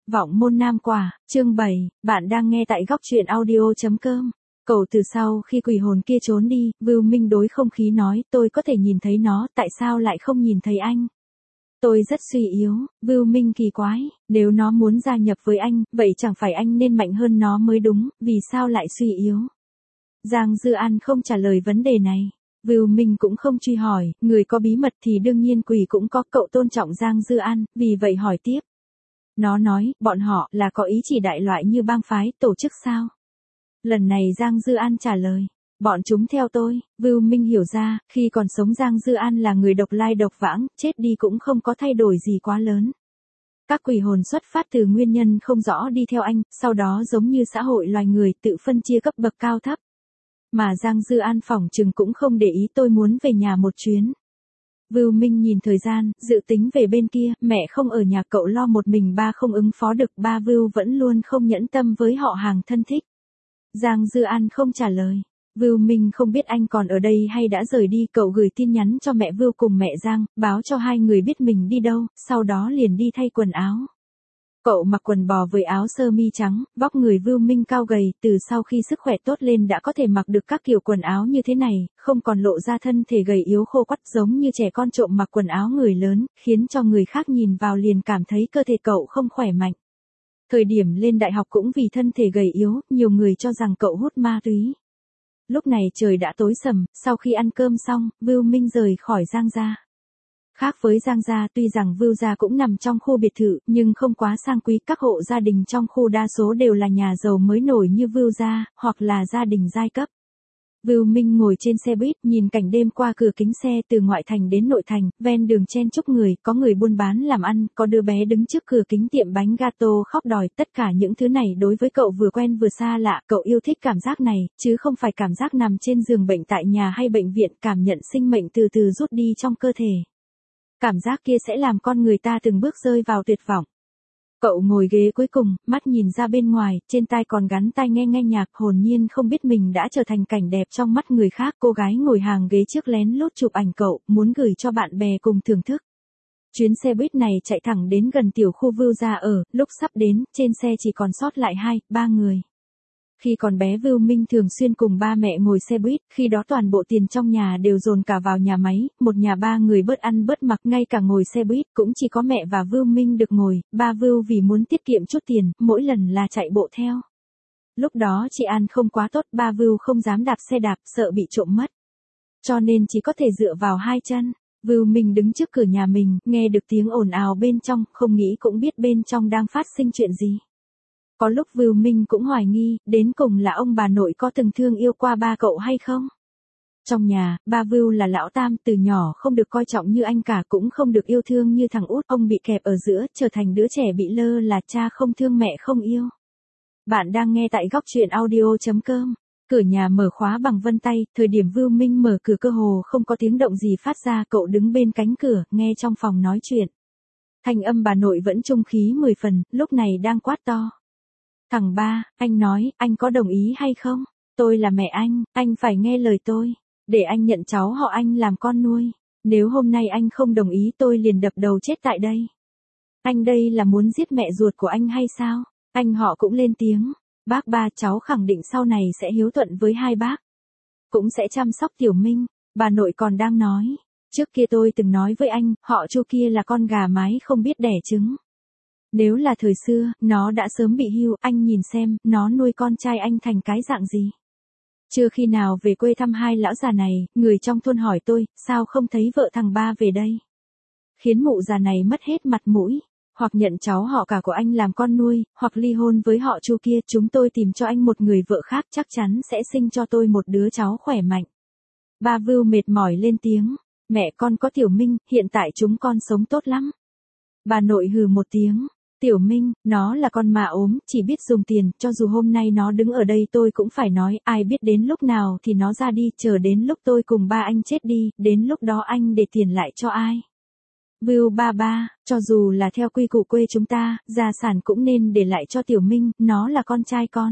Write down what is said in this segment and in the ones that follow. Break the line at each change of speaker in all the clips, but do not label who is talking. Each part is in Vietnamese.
Vọng môn nam quả, chương 7, bạn đang nghe tại góc truyện audio.com. Cậu từ sau khi quỷ hồn kia trốn đi, Vưu Minh đối không khí nói, tôi có thể nhìn thấy nó, tại sao lại không nhìn thấy anh? Tôi rất suy yếu, Vưu Minh kỳ quái, nếu nó muốn gia nhập với anh, vậy chẳng phải anh nên mạnh hơn nó mới đúng, vì sao lại suy yếu? Giang Dư An không trả lời vấn đề này. Vưu Minh cũng không truy hỏi, người có bí mật thì đương nhiên quỷ cũng có, cậu tôn trọng Giang Dư An, vì vậy hỏi tiếp. Nó nói, bọn họ là có ý chỉ đại loại như bang phái, tổ chức sao? Lần này Giang Dư An trả lời, bọn chúng theo tôi. Vưu Minh hiểu ra, khi còn sống Giang Dư An là người độc lai độc vãng, chết đi cũng không có thay đổi gì quá lớn. Các quỷ hồn xuất phát từ nguyên nhân không rõ đi theo anh, sau đó giống như xã hội loài người tự phân chia cấp bậc cao thấp. Mà Giang Dư An phỏng chừng cũng không để ý tôi muốn về nhà một chuyến. Vưu Minh nhìn thời gian, dự tính về bên kia, mẹ không ở nhà cậu lo một mình ba không ứng phó được, ba Vưu vẫn luôn không nhẫn tâm với họ hàng thân thích. Giang Dư An không trả lời. Vưu Minh không biết anh còn ở đây hay đã rời đi, cậu gửi tin nhắn cho mẹ Vưu cùng mẹ Giang, báo cho hai người biết mình đi đâu, sau đó liền đi thay quần áo. Cậu mặc quần bò với áo sơ mi trắng, vóc người Vưu Minh cao gầy, từ sau khi sức khỏe tốt lên đã có thể mặc được các kiểu quần áo như thế này, không còn lộ ra thân thể gầy yếu khô quắt giống như trẻ con trộm mặc quần áo người lớn, khiến cho người khác nhìn vào liền cảm thấy cơ thể cậu không khỏe mạnh. Thời điểm lên đại học cũng vì thân thể gầy yếu, nhiều người cho rằng cậu hút ma túy. Lúc này trời đã tối sầm, sau khi ăn cơm xong, Vưu Minh rời khỏi Giang gia. Khác với Giang gia, tuy rằng Vưu gia cũng nằm trong khu biệt thự, nhưng không quá sang quý, các hộ gia đình trong khu đa số đều là nhà giàu mới nổi như Vưu gia, hoặc là gia đình giai cấp. Vưu Minh ngồi trên xe buýt, nhìn cảnh đêm qua cửa kính xe từ ngoại thành đến nội thành, ven đường chen chúc người, có người buôn bán làm ăn, có đứa bé đứng trước cửa kính tiệm bánh gato khóc đòi, tất cả những thứ này đối với cậu vừa quen vừa xa lạ, cậu yêu thích cảm giác này, chứ không phải cảm giác nằm trên giường bệnh tại nhà hay bệnh viện, cảm nhận sinh mệnh từ từ rút đi trong cơ thể. Cảm giác kia sẽ làm con người ta từng bước rơi vào tuyệt vọng. Cậu ngồi ghế cuối cùng, mắt nhìn ra bên ngoài, trên tai còn gắn tai nghe nhạc, hồn nhiên không biết mình đã trở thành cảnh đẹp trong mắt người khác. Cô gái ngồi hàng ghế trước lén lút chụp ảnh cậu, muốn gửi cho bạn bè cùng thưởng thức. Chuyến xe buýt này chạy thẳng đến gần tiểu khu Vưu gia ở, lúc sắp đến, trên xe chỉ còn sót lại 2-3 người. Khi còn bé Vưu Minh thường xuyên cùng ba mẹ ngồi xe buýt, khi đó toàn bộ tiền trong nhà đều dồn cả vào nhà máy, một nhà ba người bớt ăn bớt mặc, ngay cả ngồi xe buýt cũng chỉ có mẹ và Vưu Minh được ngồi, ba Vưu vì muốn tiết kiệm chút tiền, mỗi lần là chạy bộ theo. Lúc đó chị An không quá tốt, ba Vưu không dám đạp xe đạp, sợ bị trộm mất. Cho nên chỉ có thể dựa vào hai chân. Vưu Minh đứng trước cửa nhà mình, nghe được tiếng ồn ào bên trong, không nghĩ cũng biết bên trong đang phát sinh chuyện gì. Có lúc Vưu Minh cũng hoài nghi, đến cùng là ông bà nội có từng thương yêu qua ba cậu hay không? Trong nhà, ba Vưu là lão tam, từ nhỏ không được coi trọng như anh cả, cũng không được yêu thương như thằng út, ông bị kẹp ở giữa, trở thành đứa trẻ bị lơ là, cha không thương mẹ không yêu. Bạn đang nghe tại góc truyện audio.com. Cửa nhà mở khóa bằng vân tay, thời điểm Vưu Minh mở cửa cơ hồ không có tiếng động gì phát ra, cậu đứng bên cánh cửa, nghe trong phòng nói chuyện. Thanh âm bà nội vẫn trung khí 10 phần, lúc này đang quát to. Thằng ba, anh nói, anh có đồng ý hay không? Tôi là mẹ anh phải nghe lời tôi. Để anh nhận cháu họ anh làm con nuôi. Nếu hôm nay anh không đồng ý tôi liền đập đầu chết tại đây. Anh đây là muốn giết mẹ ruột của anh hay sao? Anh họ cũng lên tiếng. Bác ba, cháu khẳng định sau này sẽ hiếu thuận với hai bác. Cũng sẽ chăm sóc Tiểu Minh. Bà nội còn đang nói. Trước kia tôi từng nói với anh, họ Chu kia là con gà mái không biết đẻ trứng. Nếu là thời xưa, nó đã sớm bị hưu, anh nhìn xem, nó nuôi con trai anh thành cái dạng gì. Chưa khi nào về quê thăm hai lão già này, người trong thôn hỏi tôi, sao không thấy vợ thằng ba về đây? Khiến mụ già này mất hết mặt mũi, hoặc nhận cháu họ cả của anh làm con nuôi, hoặc ly hôn với họ Chu kia, chúng tôi tìm cho anh một người vợ khác chắc chắn sẽ sinh cho tôi một đứa cháu khỏe mạnh. Ba Vưu mệt mỏi lên tiếng, mẹ con có Tiểu Minh, hiện tại chúng con sống tốt lắm. Bà nội hừ một tiếng. Tiểu Minh, nó là con mà ốm, chỉ biết dùng tiền, cho dù hôm nay nó đứng ở đây tôi cũng phải nói, ai biết đến lúc nào thì nó ra đi, chờ đến lúc tôi cùng ba anh chết đi, đến lúc đó anh để tiền lại cho ai. Vưu ba, cho dù là theo quy củ quê chúng ta, gia sản cũng nên để lại cho Tiểu Minh, nó là con trai con.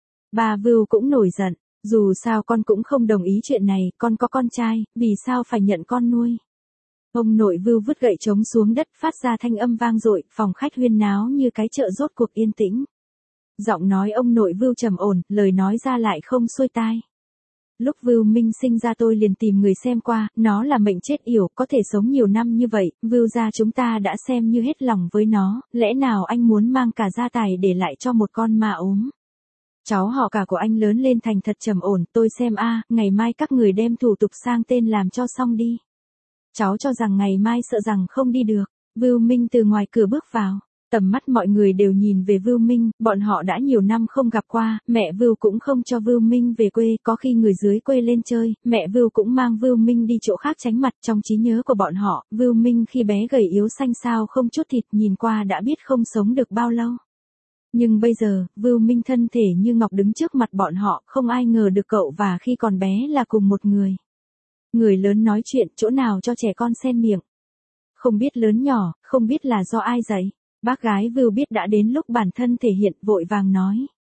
Bà Vưu cũng nổi giận, dù sao con cũng không đồng ý chuyện này, con có con trai, vì sao phải nhận con nuôi. Ông nội Vưu vứt gậy trống xuống đất phát ra thanh âm vang dội, phòng khách huyên náo như cái chợ rốt cuộc yên tĩnh. Giọng nói ông nội Vưu trầm ổn, lời nói ra lại không xuôi tai. Lúc Vưu Minh sinh ra tôi liền tìm người xem qua, nó là mệnh chết yểu, có thể sống nhiều năm như vậy, Vưu gia chúng ta đã xem như hết lòng với nó, lẽ nào anh muốn mang cả gia tài để lại cho một con ma ốm? Cháu họ cả của anh lớn lên thành thật trầm ổn, tôi xem ngày mai các người đem thủ tục sang tên làm cho xong đi. Cháu cho rằng ngày mai sợ rằng không đi được. Vưu Minh từ ngoài cửa bước vào. Tầm mắt mọi người đều nhìn về Vưu Minh, bọn họ đã nhiều năm không gặp qua, mẹ Vưu cũng không cho Vưu Minh về quê, có khi người dưới quê lên chơi, mẹ Vưu cũng mang Vưu Minh đi chỗ khác tránh mặt. Trong trí nhớ của bọn họ, Vưu Minh khi bé gầy yếu xanh xao không chút thịt, nhìn qua đã biết không sống được bao lâu. Nhưng bây giờ, Vưu Minh thân thể như ngọc đứng trước mặt bọn họ, không ai ngờ được cậu và khi còn bé là cùng một người. Người lớn nói chuyện, chỗ nào cho trẻ con xen miệng. Không biết lớn nhỏ, không biết là do ai dạy. Bác gái Vưu biết đã đến lúc bản thân thể hiện, vội vàng nói.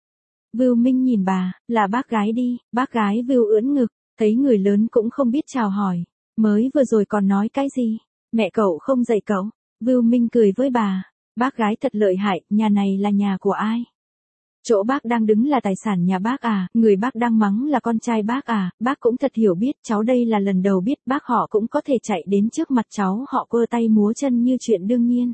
Vưu Minh nhìn bà, là bác gái đi, bác gái Vưu ưỡn ngực, thấy người lớn cũng không biết chào hỏi. Mới vừa rồi còn nói cái gì? Mẹ cậu không dạy cậu. Vưu Minh cười với bà. Bác gái thật lợi hại, nhà này là nhà của ai? Chỗ bác đang đứng là tài sản nhà bác à, người bác đang mắng là con trai bác à, bác cũng thật hiểu biết, cháu đây là lần đầu biết bác họ cũng có thể chạy đến trước mặt cháu họ quơ tay múa chân như chuyện đương nhiên.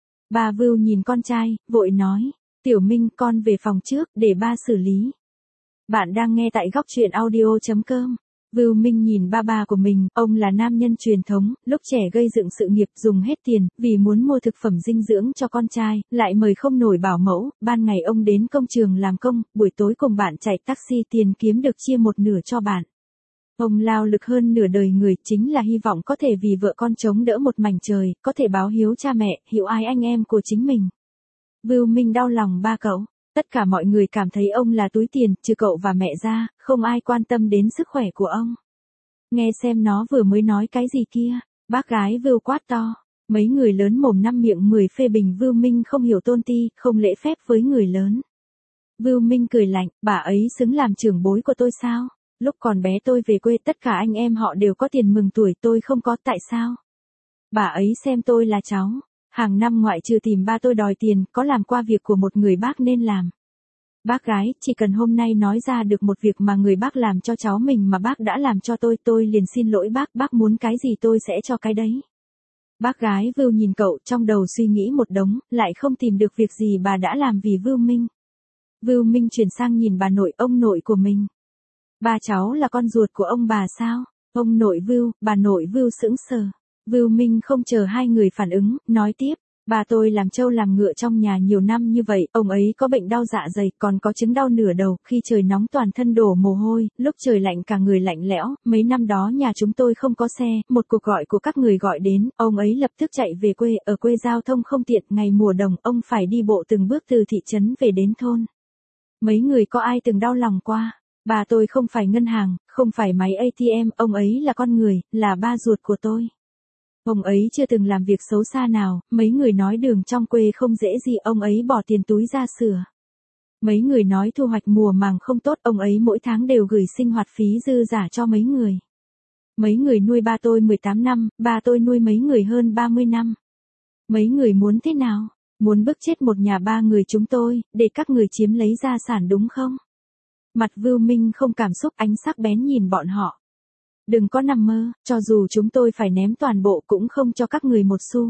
Bà Vưu nhìn con trai, vội nói, Tiểu Minh con về phòng trước, để ba xử lý. Bạn đang nghe tại góc truyện audio.com. Vưu Minh nhìn ba của mình, ông là nam nhân truyền thống, lúc trẻ gây dựng sự nghiệp dùng hết tiền, vì muốn mua thực phẩm dinh dưỡng cho con trai, lại mời không nổi bảo mẫu, ban ngày ông đến công trường làm công, buổi tối cùng bạn chạy taxi tiền kiếm được chia một nửa cho bạn. Ông lao lực hơn nửa đời người, chính là hy vọng có thể vì vợ con chống đỡ một mảnh trời, có thể báo hiếu cha mẹ, hiểu ai anh em của chính mình. Vưu Minh đau lòng ba cậu. Tất cả mọi người cảm thấy ông là túi tiền, trừ cậu và mẹ ra, không ai quan tâm đến sức khỏe của ông. Nghe xem nó vừa mới nói cái gì kia, bác gái Vưu quát to. Mấy người lớn mồm năm miệng 10 phê bình Vưu Minh không hiểu tôn ti, không lễ phép với người lớn. Vưu Minh cười lạnh, bà ấy xứng làm trưởng bối của tôi sao? Lúc còn bé tôi về quê tất cả anh em họ đều có tiền mừng tuổi, tôi không có, tại sao? Bà ấy xem tôi là cháu. Hàng năm ngoại trừ tìm ba tôi đòi tiền, có làm qua việc của một người bác nên làm. Bác gái, chỉ cần hôm nay nói ra được một việc mà người bác làm cho cháu mình mà bác đã làm cho tôi liền xin lỗi bác muốn cái gì tôi sẽ cho cái đấy. Bác gái Vưu nhìn cậu, trong đầu suy nghĩ một đống, lại không tìm được việc gì bà đã làm vì Vưu Minh. Vưu Minh chuyển sang nhìn bà nội, ông nội của mình. Ba cháu là con ruột của ông bà sao? Ông nội Vưu, bà nội Vưu sững sờ. Vưu Minh không chờ hai người phản ứng, nói tiếp, bà tôi làm trâu làm ngựa trong nhà nhiều năm như vậy, ông ấy có bệnh đau dạ dày, còn có chứng đau nửa đầu, khi trời nóng toàn thân đổ mồ hôi, lúc trời lạnh cả người lạnh lẽo, mấy năm đó nhà chúng tôi không có xe, một cuộc gọi của các người gọi đến, ông ấy lập tức chạy về quê, ở quê giao thông không tiện, ngày mùa đông ông phải đi bộ từng bước từ thị trấn về đến thôn. Mấy người có ai từng đau lòng qua? Bà tôi không phải ngân hàng, không phải máy ATM, ông ấy là con người, là ba ruột của tôi. Ông ấy chưa từng làm việc xấu xa nào, mấy người nói đường trong quê không dễ gì, ông ấy bỏ tiền túi ra sửa. Mấy người nói thu hoạch mùa màng không tốt, ông ấy mỗi tháng đều gửi sinh hoạt phí dư giả cho mấy người. Mấy người nuôi ba tôi 18 năm, ba tôi nuôi mấy người hơn 30 năm. Mấy người muốn thế nào? Muốn bức chết một nhà ba người chúng tôi, để các người chiếm lấy gia sản đúng không? Mặt Vưu Minh không cảm xúc, ánh sắc bén nhìn bọn họ. Đừng có nằm mơ, cho dù chúng tôi phải ném toàn bộ cũng không cho các người một xu.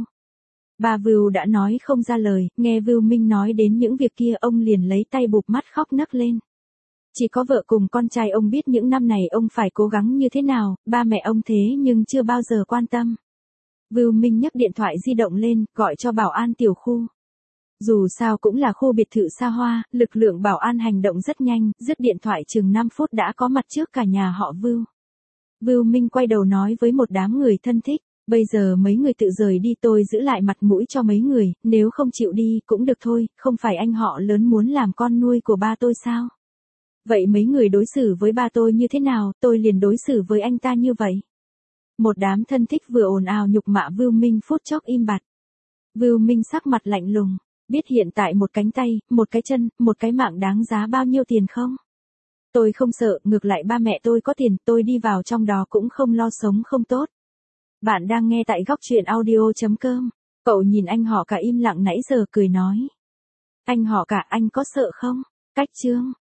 Bà Vưu đã nói không ra lời, nghe Vưu Minh nói đến những việc kia ông liền lấy tay bụp mắt khóc nấc lên. Chỉ có vợ cùng con trai ông biết những năm này ông phải cố gắng như thế nào, ba mẹ ông thế nhưng chưa bao giờ quan tâm. Vưu Minh nhấc điện thoại di động lên, gọi cho bảo an tiểu khu. Dù sao cũng là khu biệt thự xa hoa, lực lượng bảo an hành động rất nhanh, dứt điện thoại chừng 5 phút đã có mặt trước cả nhà họ Vưu. Vưu Minh quay đầu nói với một đám người thân thích, bây giờ mấy người tự rời đi, tôi giữ lại mặt mũi cho mấy người, nếu không chịu đi cũng được thôi, không phải anh họ lớn muốn làm con nuôi của ba tôi sao? Vậy mấy người đối xử với ba tôi như thế nào, tôi liền đối xử với anh ta như vậy. Một đám thân thích vừa ồn ào nhục mạ Vưu Minh phút chốc im bặt. Vưu Minh sắc mặt lạnh lùng, biết hiện tại một cánh tay, một cái chân, một cái mạng đáng giá bao nhiêu tiền không? Tôi không sợ, ngược lại ba mẹ tôi có tiền, tôi đi vào trong đó cũng không lo sống không tốt. Bạn đang nghe tại góc chuyện audio.com. Cậu nhìn anh họ cả im lặng nãy giờ cười nói. Anh họ cả, anh có sợ không? Cách chương.